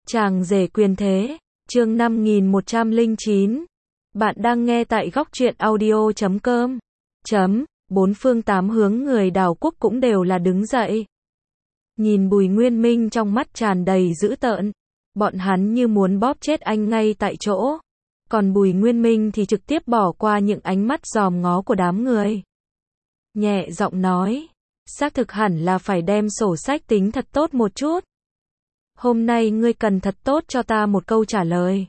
Chàng rể quyền thế, chương 5109. Bạn đang nghe tại góc truyện audio.com. Bốn phương tám hướng người đảo quốc cũng đều là đứng dậy. Nhìn Bùi Nguyên Minh trong mắt tràn đầy dữ tợn. Bọn hắn như muốn bóp chết anh ngay tại chỗ. Còn Bùi Nguyên Minh thì trực tiếp bỏ qua những ánh mắt dòm ngó của đám người. Nhẹ giọng nói, xác thực hẳn là phải đem sổ sách tính thật tốt một chút. Hôm nay ngươi cần thật tốt cho ta một câu trả lời.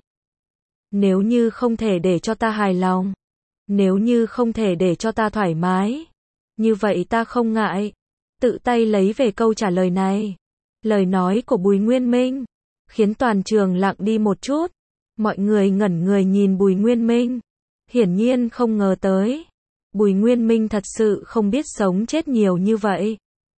Nếu như không thể để cho ta hài lòng, nếu như không thể để cho ta thoải mái, như vậy ta không ngại tự tay lấy về câu trả lời này. Lời nói của Bùi Nguyên Minh khiến toàn trường lặng đi một chút. Mọi người ngẩn người nhìn Bùi Nguyên Minh, hiển nhiên không ngờ tới Bùi Nguyên Minh thật sự không biết sống chết nhiều như vậy.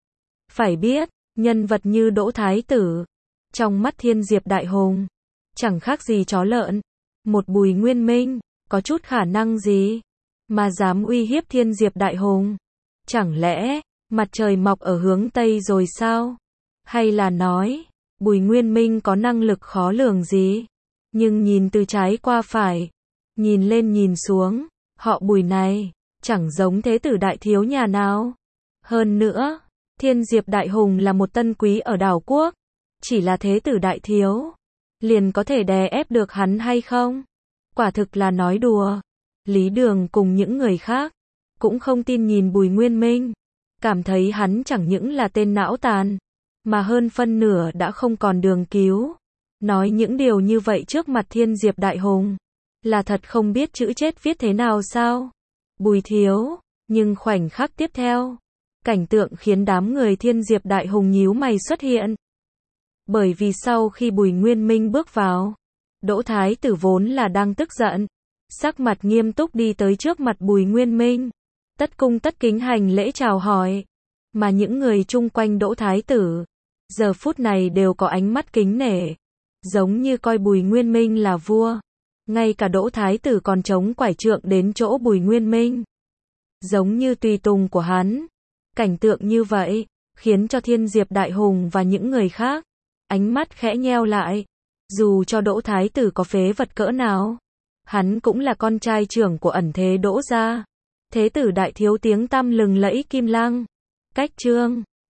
Phải biết, nhân vật như Đỗ Thái Tử, trong mắt Thiên Diệp Đại Hùng, chẳng khác gì chó lợn. Một Bùi Nguyên Minh, có chút khả năng gì mà dám uy hiếp Thiên Diệp Đại Hùng? Chẳng lẽ, mặt trời mọc ở hướng Tây rồi sao? Hay là nói, Bùi Nguyên Minh có năng lực khó lường gì? Nhưng nhìn từ trái qua phải, nhìn lên nhìn xuống, họ Bùi này, chẳng giống thế tử đại thiếu nhà nào. Hơn nữa, Thiên Diệp Đại Hùng là một tân quý ở đảo quốc. Chỉ là thế tử đại thiếu, liền có thể đè ép được hắn hay không? Quả thực là nói đùa. Lý Đường cùng những người khác cũng không tin nhìn Bùi Nguyên Minh, cảm thấy hắn chẳng những là tên não tàn, mà hơn phân nửa đã không còn đường cứu. Nói những điều như vậy trước mặt Thiên Diệp Đại Hùng, là thật không biết chữ chết viết thế nào sao? Bùi thiếu, nhưng khoảnh khắc tiếp theo, cảnh tượng khiến đám người Thiên Diệp Đại Hùng nhíu mày xuất hiện. Bởi vì sau khi Bùi Nguyên Minh bước vào, Đỗ Thái Tử vốn là đang tức giận, sắc mặt nghiêm túc đi tới trước mặt Bùi Nguyên Minh, tất cung tất kính hành lễ chào hỏi. Mà những người chung quanh Đỗ Thái Tử, giờ phút này đều có ánh mắt kính nể, giống như coi Bùi Nguyên Minh là vua. Ngay cả Đỗ Thái Tử còn chống quải trượng đến chỗ Bùi Nguyên Minh, giống như tùy tùng của hắn. Cảnh tượng như vậy, khiến cho Thiên Diệp Đại Hùng và những người khác ánh mắt khẽ nheo lại. Dù cho Đỗ Thái Tử có phế vật cỡ nào, hắn cũng là con trai trưởng của ẩn thế Đỗ gia, thế tử đại thiếu tiếng tăm lừng lẫy Kim Lăng. Cách chương